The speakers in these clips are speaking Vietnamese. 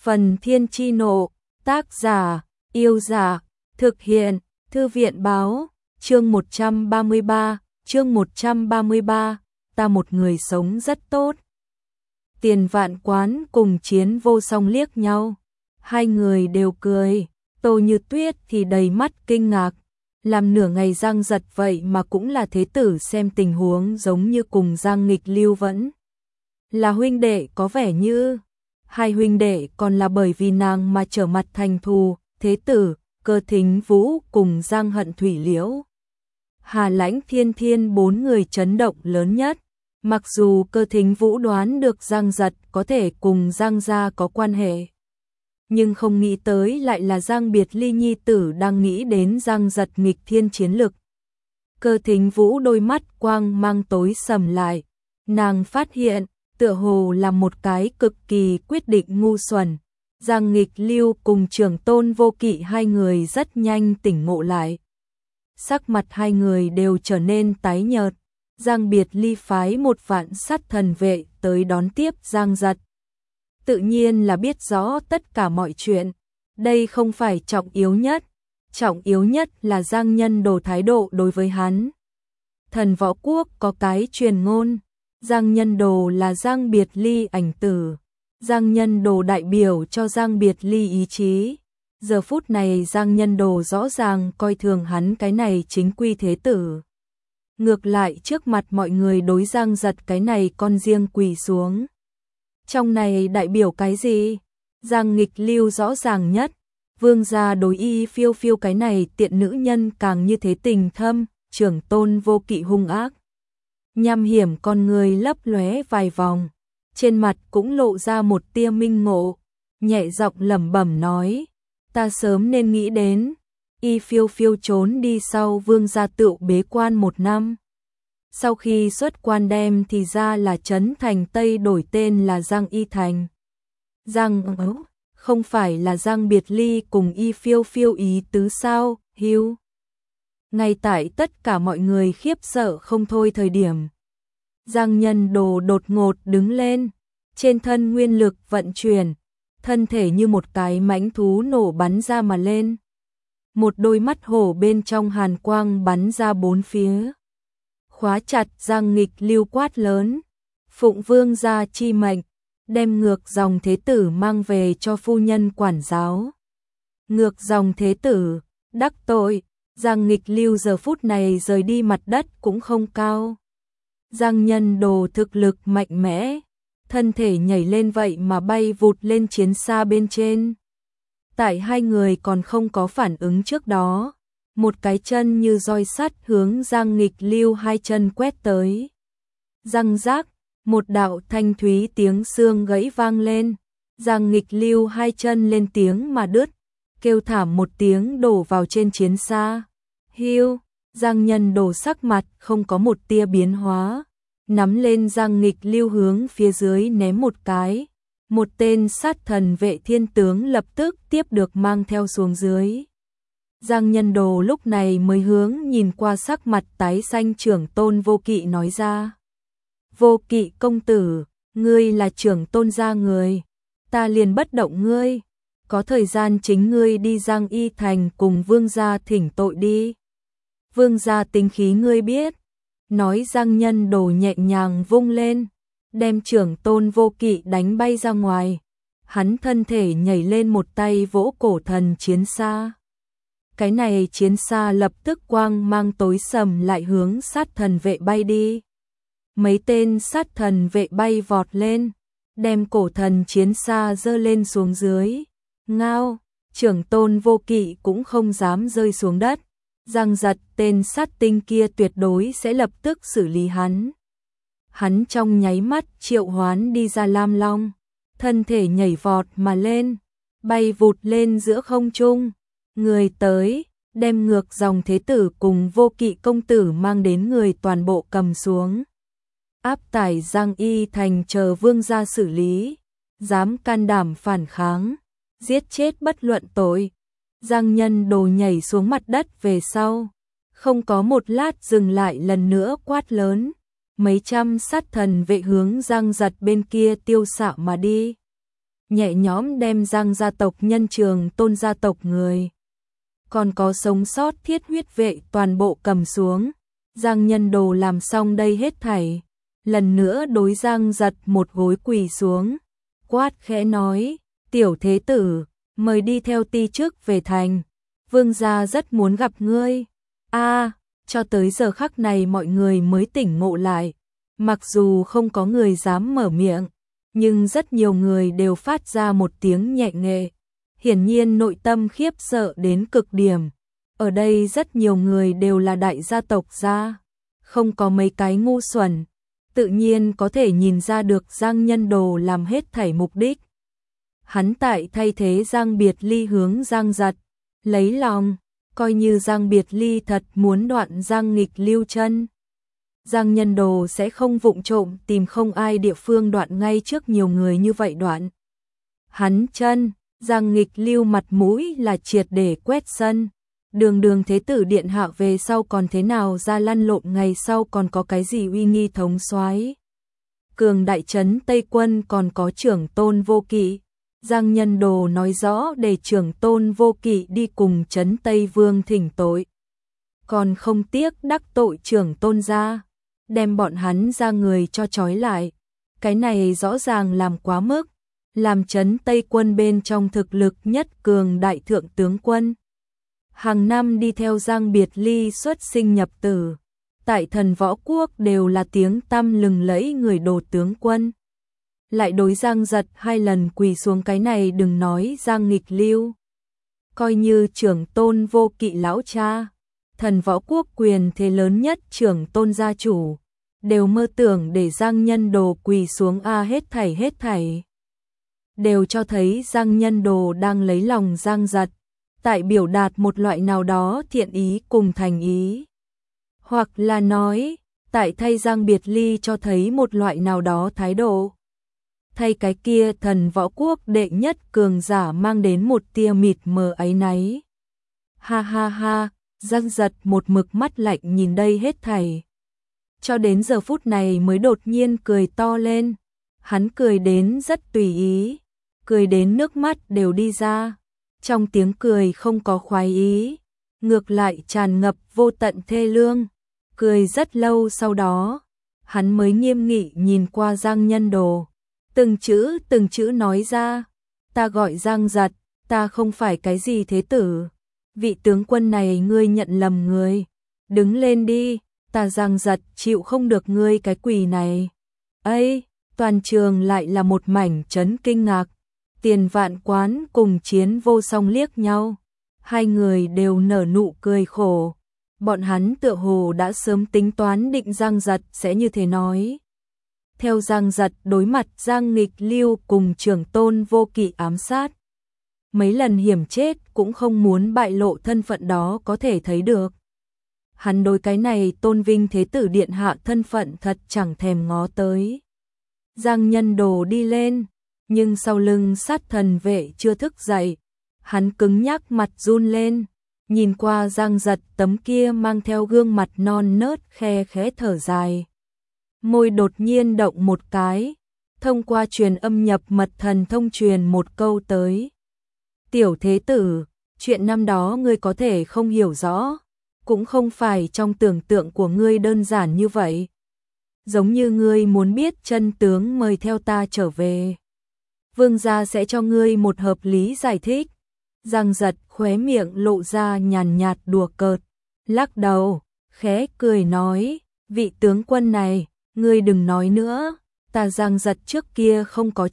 Phần Thiên Chi Nộ, tác giả, Yêu Giả, thực hiện, Thư viện Báo, chương 133, ta một người sống rất tốt. Tiền Vạn Quán cùng Chiến Vô Song liếc nhau, hai người đều cười, Tô Như Tuyết thì đầy mắt kinh ngạc, làm nửa ngày Giang Giật vậy mà cũng là thế tử, xem tình huống giống như cùng Giang Nghịch Lưu vẫn là huynh đệ, có vẻ như hai huynh đệ, còn là bởi vì nàng mà trở mặt thành thù. Thế tử, Cơ Thính Vũ cùng Giang Hận Thủy Liễu, Hà Lãnh Thiên Thiên, bốn người chấn động lớn nhất. Mặc dù Cơ Thính Vũ đoán được Giang Giật có thể cùng Giang gia có quan hệ, nhưng không nghĩ tới lại là Giang Biệt Ly nhi tử đang nghĩ đến Giang Giật nghịch thiên chiến lực. Cơ Thính Vũ đôi mắt quang mang tối sầm lại, nàng phát hiện tựa hồ là một cái cực kỳ quyết định ngu xuẩn. Giang Nghịch Lưu cùng Trưởng Tôn Vô Kỵ hai người rất nhanh tỉnh ngộ lại. Sắc mặt hai người đều trở nên tái nhợt. Giang Biệt Ly phái một vạn sát thần vệ tới đón tiếp Giang Giật. Tự nhiên là biết rõ tất cả mọi chuyện. Đây không phải trọng yếu nhất. Trọng yếu nhất là Giang Nhân Đồ thái độ đối với hắn. Thần Võ Quốc có cái truyền ngôn, Giang Nhân Đồ là Giang Biệt Ly ảnh tử. Giang Nhân Đồ đại biểu cho Giang Biệt Ly ý chí. Giờ phút này Giang Nhân Đồ rõ ràng coi thường hắn cái này chính quy thế tử. Ngược lại trước mặt mọi người đối Giang Giật cái này con riêng quỳ xuống. Trong này đại biểu cái gì? Giang Nghịch Lưu rõ ràng nhất. Vương gia đối Y Phiêu Phiêu cái này tiện nữ nhân càng như thế tình thâm. Trưởng Tôn Vô Kỵ hung ác, nham hiểm, con người lấp lóe vài vòng, trên mặt cũng lộ ra một tia minh ngộ, nhẹ giọng lẩm bẩm nói, ta sớm nên nghĩ đến. Y Phiêu Phiêu trốn đi sau vương gia tựu bế quan 1 năm. Sau khi xuất quan đem thì ra là Trấn Thành Tây đổi tên là Giang Y Thành. Giang không phải là Giang Biệt Ly cùng Y Phiêu Phiêu ý tứ sao? Hưu. Ngay tại tất cả mọi người khiếp sợ không thôi thời điểm, Giang Nhân Đồ đột ngột đứng lên, trên thân nguyên lực vận chuyển, thân thể như một cái mãnh thú nổ bắn ra mà lên. Một đôi mắt hổ bên trong hàn quang bắn ra bốn phía, khóa chặt Giang Nghịch Lưu, quát lớn, phụng vương gia chi mệnh, đem Ngược Dòng thế tử mang về cho phu nhân quản giáo. Ngược Dòng thế tử, đắc tội. Giang Nghịch Lưu giờ phút này rời đi mặt đất cũng không cao. Giang Nhân Đồ thực lực mạnh mẽ, thân thể nhảy lên vậy mà bay vụt lên chiến xa bên trên. Tại hai người còn không có phản ứng trước đó, một cái chân như roi sắt hướng Giang Nghịch Lưu hai chân quét tới. Răng rác, một đạo thanh thúy tiếng xương gãy vang lên, Giang Nghịch Lưu hai chân lên tiếng mà đứt, kêu thảm một tiếng đổ vào trên chiến xa. Hiu, Giang Nhân Đồ sắc mặt không có một tia biến hóa, nắm lên Giang Nghịch Lưu hướng phía dưới ném một cái. Một tên sát thần vệ thiên tướng lập tức tiếp được mang theo xuống dưới. Giang Nhân Đồ lúc này mới hướng nhìn qua sắc mặt tái xanh Trưởng Tôn Vô Kỵ nói ra. Vô Kỵ công tử, ngươi là Trưởng Tôn gia người, ta liền bất động ngươi. Có thời gian chính ngươi đi Giang Y Thành cùng vương gia thỉnh tội đi. Vương gia tính khí ngươi biết. Nói Giang Nhân Đồ nhẹ nhàng vung lên, đem Trưởng Tôn Vô Kỵ đánh bay ra ngoài. Hắn thân thể nhảy lên một tay vỗ cổ thần chiến xa. Cái này chiến xa lập tức quang mang tối sầm lại hướng sát thần vệ bay đi. Mấy tên sát thần vệ bay vọt lên, đem cổ thần chiến xa giơ lên xuống dưới. Ngao, Trưởng Tôn Vô Kỵ cũng không dám rơi xuống đất. Giang Giật tên sát tinh kia tuyệt đối sẽ lập tức xử lý hắn. Hắn trong nháy mắt triệu hoán đi ra Lam Long, thân thể nhảy vọt mà lên, bay vụt lên giữa không trung. Người tới, đem Ngược Dòng thế tử cùng Vô Kỵ công tử mang đến người toàn bộ cầm xuống. Áp tải Giang Y Thành chờ vương gia xử lý, dám can đảm phản kháng, giết chết bất luận tội. Giang Nhân Đồ nhảy xuống mặt đất về sau, không có một lát dừng lại, lần nữa quát lớn. Mấy trăm sát thần vệ hướng Giang Giật bên kia tiêu xạ mà đi. nhẹ nhõm đem Giang gia tộc nhân Trường Tôn gia tộc người. Còn có sống sót Thiết huyết vệ toàn bộ cầm xuống. Giang Nhân Đồ làm xong đây hết thảy. Lần nữa đối Giang Giật một gối quỳ xuống. Quát khẽ nói, tiểu thế tử, mời đi theo ti chức về thành. Vương gia rất muốn gặp ngươi. Cho tới giờ khắc này mọi người mới tỉnh ngộ lại. Mặc dù không có người dám mở miệng, nhưng rất nhiều người đều phát ra một tiếng nhẹ nghệ. Hiển nhiên nội tâm khiếp sợ đến cực điểm. Ở đây rất nhiều người đều là đại gia tộc gia, không có mấy cái ngu xuẩn, tự nhiên có thể nhìn ra được Giang Nhân Đồ làm hết thảy mục đích. Hắn tại thay thế Giang Biệt Ly hướng Giang Giật, lấy lòng, coi như Giang Biệt Ly thật muốn đoạn Giang Nghịch lưu chân. Giang Nhân Đồ sẽ không vụng trộm tìm không ai địa phương đoạn ngay trước nhiều người như vậy đoạn. Hắn chân, Giang Nghịch lưu mặt mũi là triệt để quét sân. Đường thế tử điện hạ về sau còn thế nào ra lăn lộn, ngày sau còn có cái gì uy nghi thống soái. Cường đại trấn Tây Quân còn có Trưởng Tôn Vô Kỵ. Giang Nhân Đồ nói rõ để Trưởng Tôn Vô Kỵ đi cùng trấn Tây Vương thỉnh tội. Còn không tiếc đắc tội Trưởng Tôn gia, đem bọn hắn ra người cho trói lại. Cái này rõ ràng làm quá mức, làm trấn Tây Quân bên trong thực lực nhất cường đại thượng tướng quân. Hàng năm đi theo Giang Biệt Ly xuất sinh nhập tử, tại Thần Võ Quốc đều là tiếng tăm lừng lẫy người đồ tướng quân. Lại đối Giang Giật 2 lần quỳ xuống, cái này đừng nói Giang Nghịch lưu. Coi như Trưởng Tôn Vô Kỵ lão cha, Thần Võ Quốc quyền thế lớn nhất Trưởng Tôn gia chủ, đều mơ tưởng để Giang Nhân Đồ quỳ xuống. Hết thảy đều cho thấy Giang Nhân Đồ đang lấy lòng Giang Giật, tại biểu đạt một loại nào đó thiện ý cùng thành ý. Hoặc là nói, tại thay Giang Biệt Ly cho thấy một loại nào đó thái độ. Thay cái kia Thần Võ Quốc đệ nhất cường giả mang đến một tia mịt mờ áy náy. Ha, Giang Giật một mực mắt lạnh nhìn đây hết thảy. Cho đến giờ phút này mới đột nhiên cười to lên. Hắn cười đến rất tùy ý, cười đến nước mắt đều đi ra. Trong tiếng cười không có khoái ý, ngược lại tràn ngập vô tận thê lương. Cười rất lâu sau đó, hắn mới nghiêm nghị nhìn qua Giang Nhân Đồ, từng chữ nói ra, ta gọi Giang Giật, ta không phải cái gì thế tử. Vị tướng quân này ngươi nhận lầm người, đứng lên đi, ta Giang Giật chịu không được ngươi cái quỳ này. Toàn trường lại là một mảnh chấn kinh ngạc. Tiền Vạn Quán cùng Chiến Vô Song liếc nhau, hai người đều nở nụ cười khổ. Bọn hắn tựa hồ đã sớm tính toán định Giang Giật sẽ như thế nói. Theo Giang Giật đối mặt Giang Nghịch lưu cùng Trưởng Tôn Vô Kỵ ám sát, mấy lần hiểm chết cũng không muốn bại lộ thân phận đó có thể thấy được. Hắn đối cái này tôn vinh thế tử điện hạ thân phận thật chẳng thèm ngó tới. Giang Nhân Đồ đi lên, nhưng sau lưng sát thần vệ chưa thức dậy. Hắn cứng nhắc mặt run lên, nhìn qua Giang Giật tấm kia mang theo gương mặt non nớt khe khẽ thở dài. Môi đột nhiên động một cái, thông qua truyền âm nhập mật thần thông truyền một câu tới. Tiểu thế tử, chuyện năm đó ngươi có thể không hiểu rõ, cũng không phải trong tưởng tượng của ngươi đơn giản như vậy. Giống như ngươi muốn biết chân tướng, mời theo ta trở về. Vương gia sẽ cho ngươi một hợp lý giải thích. Giang Giật khóe miệng lộ ra nhàn nhạt đùa cợt, lắc đầu, khẽ cười nói, vị tướng quân này, ngươi đừng nói nữa, ta Giang Giật trước kia không có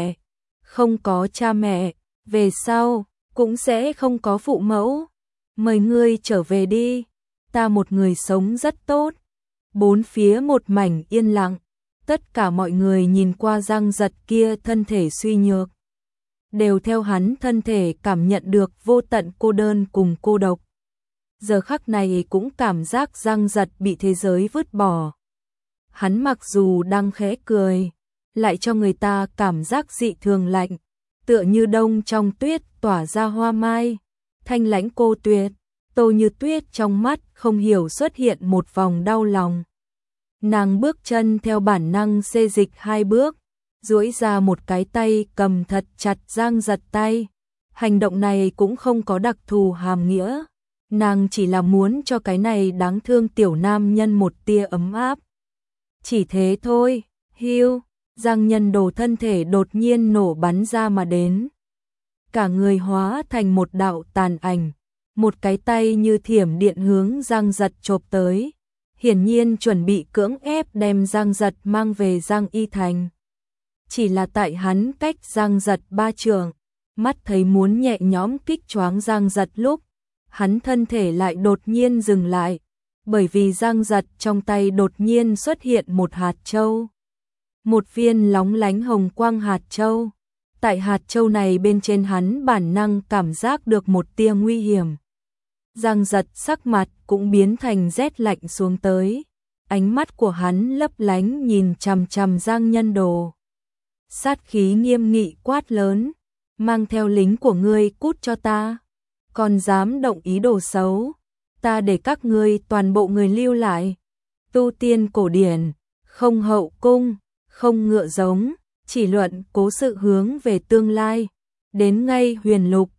cha mẹ, về sau cũng sẽ không có phụ mẫu. Mời ngươi trở về đi, ta một người sống rất tốt. Bốn phía một mảnh yên lặng. Tất cả mọi người nhìn qua Giang Giật kia thân thể suy nhược, đều theo hắn thân thể cảm nhận được vô tận cô đơn cùng cô độc. Giờ khắc này cũng cảm giác Giang Giật bị thế giới vứt bỏ. Hắn mặc dù đang khẽ cười, lại cho người ta cảm giác dị thường lạnh, tựa như đông trong tuyết tỏa ra hoa mai, thanh lãnh cô tuyệt. Tô Như Tuyết trong mắt không hiểu xuất hiện một vòng đau lòng. Nàng bước chân theo bản năng xê dịch 2 bước, duỗi ra một cái tay cầm thật chặt Giang Giật tay. Hành động này cũng không có đặc thù hàm nghĩa, nàng chỉ là muốn cho cái này đáng thương tiểu nam nhân một tia ấm áp. Chỉ thế thôi. Hiu, Giang Nhân Đồ thân thể đột nhiên nổ bắn ra mà đến. Cả người hóa thành một đạo tàn ảnh, một cái tay như thiểm điện hướng Giang Giật chộp tới, hiển nhiên chuẩn bị cưỡng ép đem Giang Giật mang về Giang Y Thành. Chỉ là tại hắn cách Giang Giật 3 trượng, mắt thấy muốn nhẹ nhõm kích choáng Giang Giật lúc, hắn thân thể lại đột nhiên dừng lại, bởi vì Giang Giật trong tay đột nhiên xuất hiện một hạt châu. Một viên lóng lánh hồng quang hạt châu. Tại hạt châu này bên trên hắn bản năng cảm giác được một tia nguy hiểm. Giang Giật sắc mặt cũng biến thành rét lạnh xuống tới. Ánh mắt của hắn lấp lánh nhìn chằm chằm Giang Nhân Đồ. Sát khí nghiêm nghị quát lớn, mang theo lính của ngươi cút cho ta. Còn dám động ý đồ xấu, ta để các ngươi toàn bộ người lưu lại. Tu tiên cổ điển, không hậu cung, không ngựa giống, chỉ luận cố sự hướng về tương lai. Đến ngay Huyền Lục,